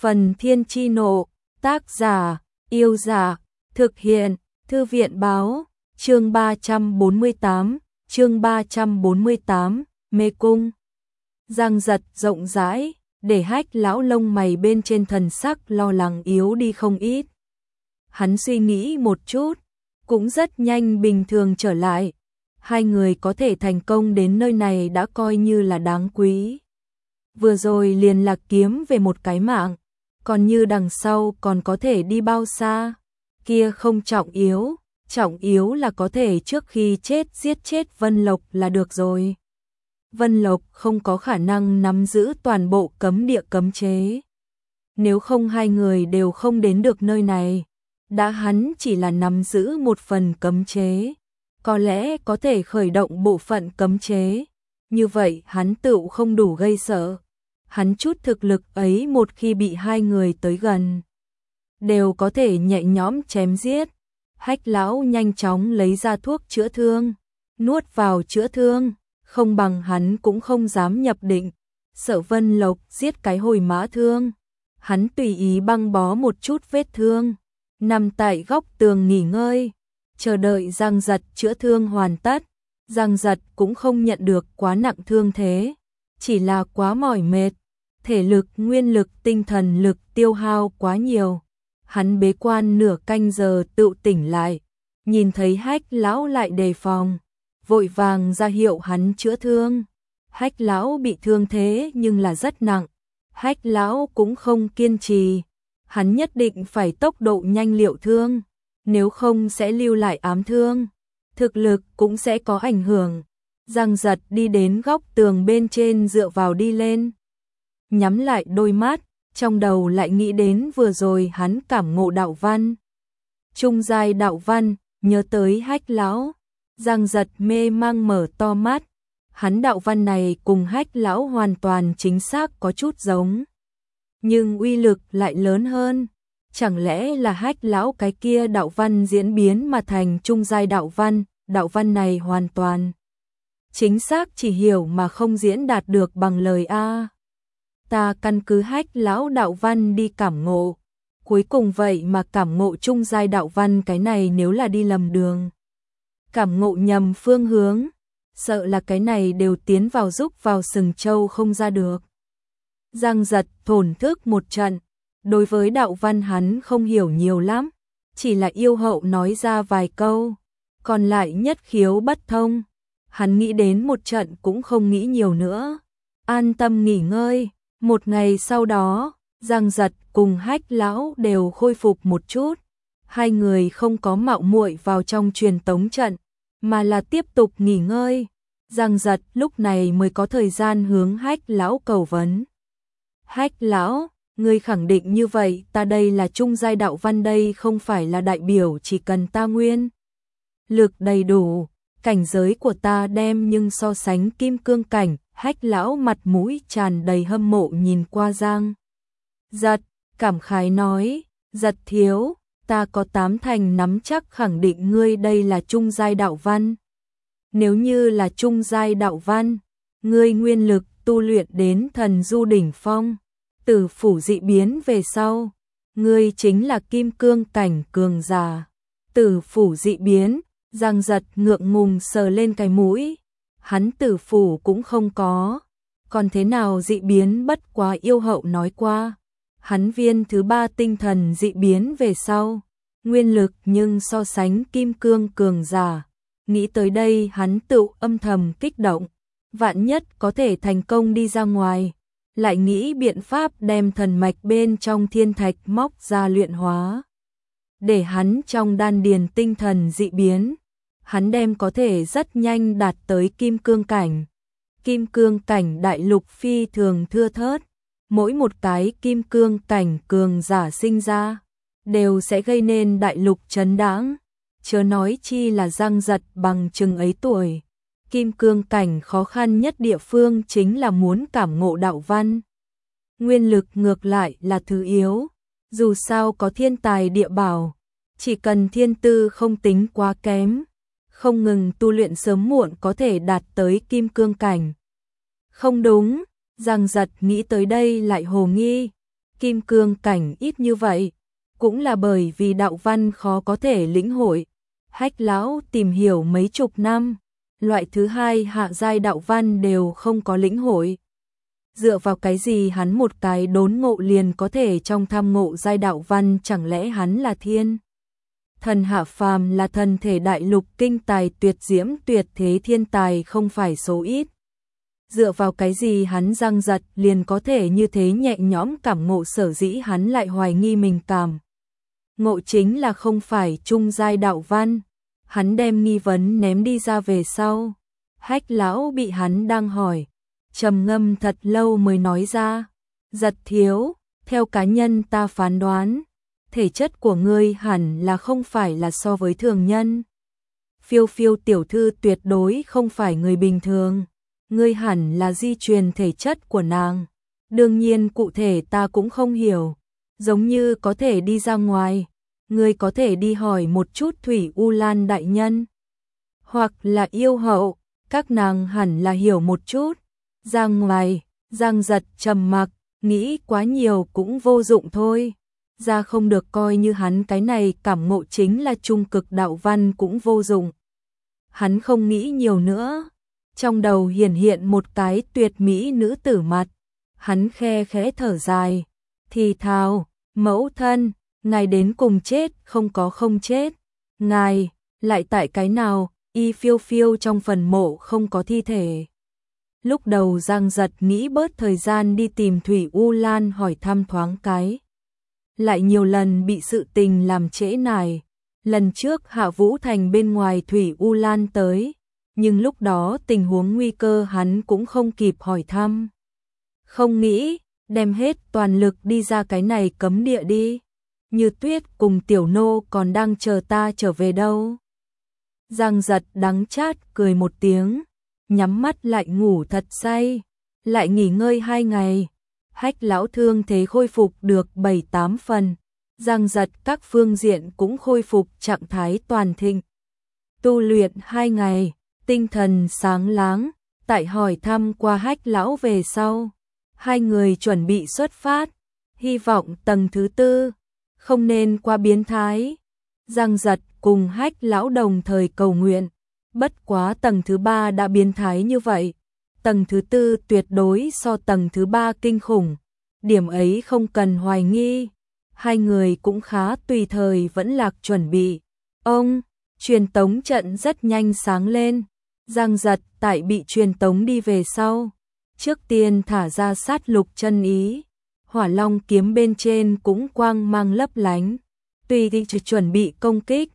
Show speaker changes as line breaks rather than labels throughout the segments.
Phần Thiên Chi Nộ, tác giả, Yêu Giả, thực hiện, Thư viện Báo, chương 348, Mê Cung. Giang Giật rộng rãi, để Hách lão lông mày bên trên thần sắc lo lắng yếu đi không ít. Hắn suy nghĩ một chút, cũng rất nhanh bình thường trở lại. Hai người có thể thành công đến nơi này đã coi như là đáng quý. Vừa rồi liền lạc kiếm về một cái mạng, còn như đằng sau còn có thể đi bao xa, kia không trọng yếu là có thể trước khi chết giết chết Vân Lộc là được rồi. Vân Lộc không có khả năng nắm giữ toàn bộ cấm địa cấm chế. Nếu không hai người đều không đến được nơi này, đã hắn chỉ là nắm giữ một phần cấm chế, có lẽ có thể khởi động bộ phận cấm chế, như vậy hắn tựu không đủ gây sợ. Hắn chút thực lực ấy một khi bị hai người tới gần, đều có thể nhẹ nhõm chém giết. Hách lão nhanh chóng lấy ra thuốc chữa thương, nuốt vào chữa thương, không bằng hắn cũng không dám nhập định, sợ Vân Lộc giết cái hồi mã thương. Hắn tùy ý băng bó một chút vết thương, nằm tại góc tường nghỉ ngơi, chờ đợi Giang Giật chữa thương hoàn tất. Giang Giật cũng không nhận được quá nặng thương thế, chỉ là quá mỏi mệt, thể lực, nguyên lực, tinh thần lực tiêu hao quá nhiều. Hắn bế quan nửa canh giờ tự tỉnh lại, nhìn thấy Hách lão lại đề phòng, vội vàng ra hiệu hắn chữa thương. Hách lão bị thương thế nhưng là rất nặng, Hách lão cũng không kiên trì, hắn nhất định phải tốc độ nhanh liệu thương, nếu không sẽ lưu lại ám thương, thực lực cũng sẽ có ảnh hưởng. Giang Giật đi đến góc tường bên trên dựa vào đi lên, nhắm lại đôi mắt, trong đầu lại nghĩ đến vừa rồi hắn cảm ngộ đạo văn. Trung giai đạo văn, nhớ tới Hách lão, Giang Giật mê mang mở to mắt. Hắn đạo văn này cùng Hách lão hoàn toàn chính xác có chút giống, nhưng uy lực lại lớn hơn. Chẳng lẽ là Hách lão cái kia đạo văn diễn biến mà thành trung giai đạo văn này hoàn toàn chính xác, chỉ hiểu mà không diễn đạt được bằng lời a. Ta căn cứ Hách lão đạo văn đi cảm ngộ, cuối cùng vậy mà cảm ngộ trung giai đạo văn, cái này nếu là đi lầm đường, cảm ngộ nhầm phương hướng, sợ là cái này đều tiến vào rúc vào sừng trâu không ra được. Giang Giật thổn thức một trận, đối với đạo văn hắn không hiểu nhiều lắm, chỉ là yêu hậu nói ra vài câu, còn lại nhất khiếu bất thông. Hắn nghĩ đến một trận cũng không nghĩ nhiều nữa, an tâm nghỉ ngơi. Một ngày sau đó, Giang Giật cùng Hách lão đều khôi phục một chút. Hai người không có mạo muội vào trong truyền tống trận, mà là tiếp tục nghỉ ngơi. Giang Giật lúc này mới có thời gian hướng Hách lão cầu vấn. Hách lão, ngươi khẳng định như vậy, ta đây là trung giai đạo văn, đây không phải là đại biểu chỉ cần ta nguyên lực đầy đủ, cảnh giới của ta đem nhưng so sánh kim cương cảnh. Hách lão mặt mũi tràn đầy hâm mộ nhìn qua Giang Giật, cảm khái nói, Giật thiếu, ta có 8 thành nắm chắc khẳng định ngươi đây là trung giai đạo văn. Nếu như là trung giai đạo văn, ngươi nguyên lực tu luyện đến thần du đỉnh phong, tử phủ dị biến về sau, ngươi chính là kim cương cảnh cường giả. Tử phủ dị biến, Giang Giật ngượng ngùng sờ lên cái mũi. Hắn tử phủ cũng không có, còn thế nào dị biến, bất quá yêu hậu nói qua. Hắn viên thứ 3 tinh thần dị biến về sau, nguyên lực nhưng so sánh kim cương cường giả. Nghĩ tới đây hắn tự âm thầm kích động, vạn nhất có thể thành công đi ra ngoài, lại nghĩ biện pháp đem thần mạch bên trong thiên thạch móc ra luyện hóa, để hắn trong đan điền tinh thần dị biến. Hắn đem có thể rất nhanh đạt tới kim cương cảnh. Kim cương cảnh đại lục phi thường thưa thớt, mỗi một cái kim cương cảnh cường giả sinh ra đều sẽ gây nên đại lục chấn đãng, chớ nói chi là Giang Giật bằng chừng ấy tuổi. Kim cương cảnh khó khăn nhất địa phương chính là muốn cảm ngộ đạo văn. Nguyên lực ngược lại là thứ yếu, dù sao có thiên tài địa bảo, chỉ cần thiên tư không tính quá kém, không ngừng tu luyện sớm muộn có thể đạt tới kim cương cảnh. Không đúng, Giang Giật nghĩ tới đây lại hồ nghi. kim cương cảnh ít như vậy, cũng là bởi vì đạo văn khó có thể lĩnh hội. Hách lão tìm hiểu mấy chục năm, loại thứ hai hạ giai đạo văn đều không có lĩnh hội. Dựa vào cái gì hắn một cái đốn ngộ liền có thể trong tham ngộ giai đạo văn, chẳng lẽ hắn là thiên thần hạ phàm, là thần thể đại lục kinh tài tuyệt diễm tuyệt thế thiên tài không phải số ít. Dựa vào cái gì hắn răng giật liền có thể như thế nhẹ nhõm cảm ngộ, sở dĩ hắn lại hoài nghi mình cảm ngộ chính là không phải trung giai đạo văn. Hắn đem nghi vấn ném đi ra về sau, Hách lão bị hắn đang hỏi, trầm ngâm thật lâu mới nói ra, Giật thiếu, theo cá nhân ta phán đoán, thể chất của ngươi hẳn là không phải là so với thường nhân. Phiêu phiêu tiểu thư tuyệt đối không phải người bình thường, ngươi hẳn là di truyền thể chất của nàng. Đương nhiên cụ thể ta cũng không hiểu, giống như có thể đi ra ngoài, ngươi có thể đi hỏi một chút Thủy U Lan đại nhân, hoặc là yêu hậu, các nàng hẳn là hiểu một chút. Ra ngoài, Giang Giật trầm mặc, nghĩ quá nhiều cũng vô dụng thôi. Ra không được, coi như hắn cái này cảm ngộ chính là trung cực đạo văn cũng vô dụng. Hắn không nghĩ nhiều nữa, trong đầu hiển hiện một cái tuyệt mỹ nữ tử mặt. Hắn khe khẽ thở dài, thì thào, mẫu thân, ngài đến cùng chết không có không chết. Ngài, lại tại cái nào, y phiêu phiêu trong phần mộ không có thi thể. Lúc đầu Giang Giật nghĩ bớt thời gian đi tìm Thủy U Lan hỏi thăm thoáng cái, lại nhiều lần bị sự tình làm trễ nải. Lần trước Hạ Vũ Thành bên ngoài Thủy U Lan tới, nhưng lúc đó tình huống nguy cơ hắn cũng không kịp hỏi thăm. Không nghĩ, đem hết toàn lực đi ra cái này cấm địa đi. Như Tuyết cùng Tiểu Nô còn đang chờ ta trở về đâu. Giang Giật đắng chát cười một tiếng, nhắm mắt lại ngủ thật say, lại nghỉ ngơi 2 ngày. Hách lão thương thế khôi phục được 7-8 phần, Giang Giật các phương diện cũng khôi phục trạng thái toàn thịnh. Tu luyện 2 ngày, tinh thần sáng láng, tại hỏi thăm qua Hách lão về sau, hai người chuẩn bị xuất phát, hy vọng tầng thứ 4 không nên quá biến thái. Giang Giật cùng Hách lão đồng thời cầu nguyện, bất quá tầng thứ 3 đã biến thái như vậy, tầng thứ 4 tuyệt đối so tầng thứ 3 kinh khủng, điểm ấy không cần hoài nghi. Hai người cũng khá tùy thời vẫn lạc chuẩn bị. Ông, truyền tống trận rất nhanh sáng lên. Giang Giật tại bị truyền tống đi về sau, trước tiên thả ra sát lục chân ý, hỏa long kiếm bên trên cũng quang mang lấp lánh, tùy thì chuẩn bị công kích.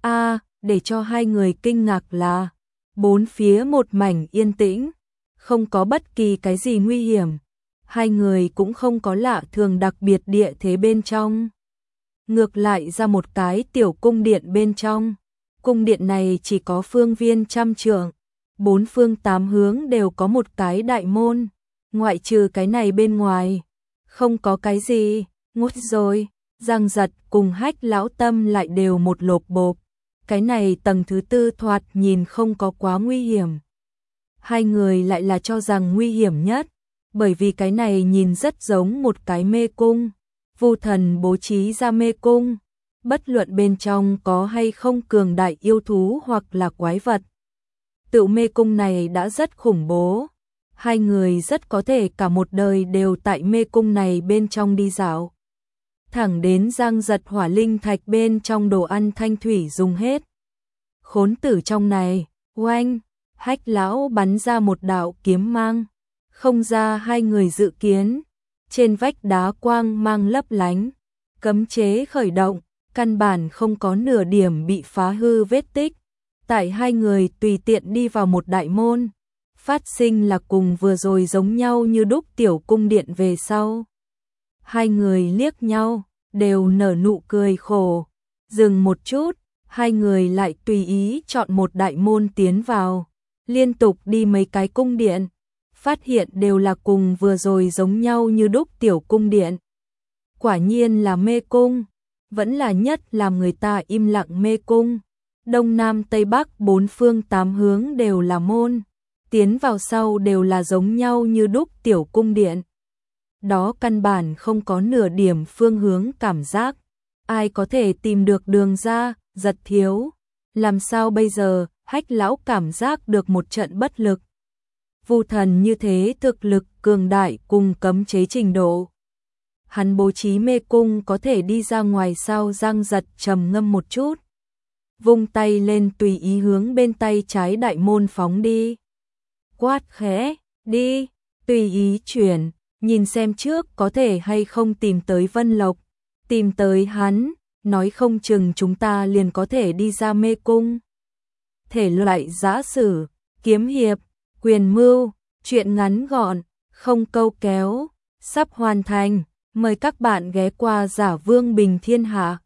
Để cho hai người kinh ngạc là, bốn phía một mảnh yên tĩnh, không có bất kỳ cái gì nguy hiểm. Hai người cũng không có lạ thường đặc biệt địa thế bên trong. Ngược lại ra một cái tiểu cung điện bên trong. Cung điện này chỉ có phương viên 100 trượng, 4 phương 8 hướng đều có một cái đại môn. Ngoại trừ cái này bên ngoài, không có cái gì. Ngút rồi, Giang Giật cùng Hách lão tâm lại đều một lộp bộp. Cái này tầng thứ 4 thoạt nhìn không có quá nguy hiểm. Hai người lại là cho rằng nguy hiểm nhất, bởi vì cái này nhìn rất giống một cái mê cung. Vu thần bố trí ra mê cung, bất luận bên trong có hay không cường đại yêu thú hoặc là quái vật. Tự mê cung này đã rất khủng bố, hai người rất có thể cả một đời đều tại mê cung này bên trong đi dạo. Thẳng đến Giang Giật hỏa linh thạch bên trong đồ ăn thanh thủy dùng hết. Khốn tử trong này, oanh, Hách lão bắn ra một đạo kiếm mang, không ra hai người dự kiến. Trên vách đá quang mang lấp lánh, cấm chế khởi động, căn bản không có nửa điểm bị phá hư vết tích. Tại hai người tùy tiện đi vào một đại môn, phát sinh là cùng vừa rồi giống nhau như đúc tiểu cung điện về sau. Hai người liếc nhau, đều nở nụ cười khổ. Dừng một chút, hai người lại tùy ý chọn một đại môn tiến vào, liên tục đi mấy cái cung điện. Phát hiện đều là cùng vừa rồi giống nhau như đúc tiểu cung điện. Quả nhiên là mê cung, vẫn là nhất làm người ta im lặng mê cung. Đông Nam Tây Bắc 4 phương 8 hướng đều là môn, tiến vào sau đều là giống nhau như đúc tiểu cung điện. đó căn bản không có nửa điểm phương hướng cảm giác. Ai có thể tìm được đường ra, Giật thiếu. Làm sao bây giờ, Hách lão cảm giác được một trận bất lực. Vu thần như thế thực lực cường đại cùng cấm chế trình độ. Hắn bố trí mê cung có thể đi ra ngoài sao? Giang Giật trầm ngâm một chút. Vung tay lên tùy ý hướng bên tay trái đại môn phóng đi. Quát khẽ, đi, tùy ý chuyển, nhìn xem trước có thể hay không tìm tới Vân Lộc. Tìm tới hắn, nói không chừng chúng ta liền có thể đi ra mê cung. Thể loại giã sử, kiếm hiệp, quyền mưu, truyện ngắn gọn, không câu kéo, sắp hoàn thành. Mời các bạn ghé qua Giả Vương Bình Thiên Hạ.